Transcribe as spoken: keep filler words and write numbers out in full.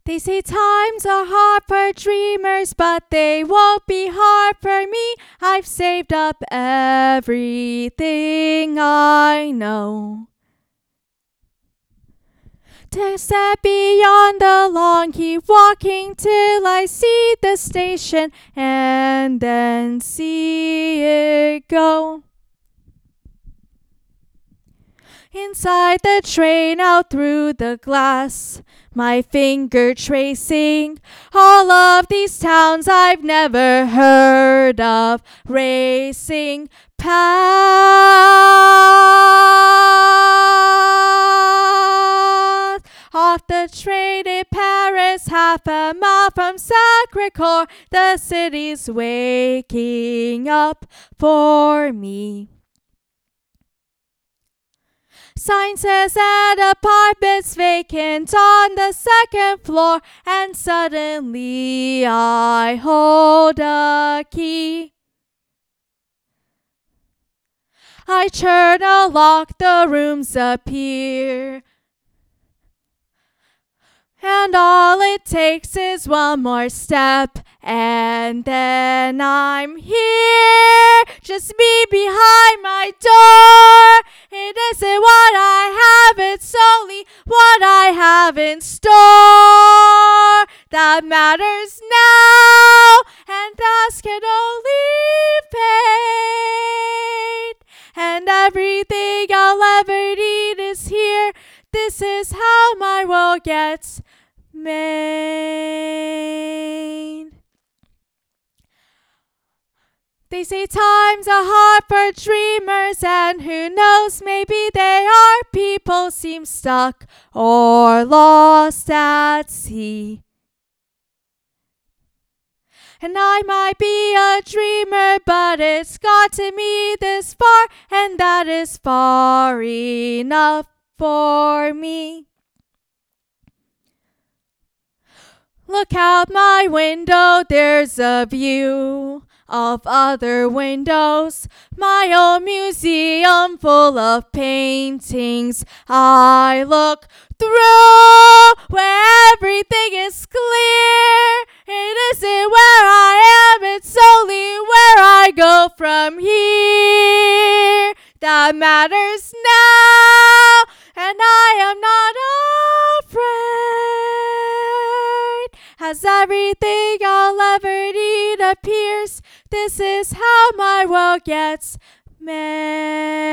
They say times are hard for dreamers, but they won't be hard for me. I've saved up everything I know to step beyond the long keep walking till I see the station and then see it go. Inside the train, out through the glass, my finger tracing all of these towns I've never heard of, racing past. Off the train in Paris, half a mile from Sacré-Cœur, the city's waking up for me. Sign says that apartment's vacant on the second floor, and suddenly I hold a key. I turn a lock, the rooms appear, and all it takes is one more step, and then I'm here, just me behind my door. It isn't what I have, it's only what I have in store that matters now, and us can only fade. And everything I'll ever need is here. This is how my world gets made. They say times are hard for dreamers, and who knows, maybe they are. People seem stuck or lost at sea. And I might be a dreamer, but it's gotten me this far, and that is far enough for me. Look out my window, there's a view of other windows, my own museum full of paintings. I look through where everything is clear. It isn't where I am, it's only where I go from here that matters now, and I am not afraid. As everything I'll ever need appears, this is how my world gets made.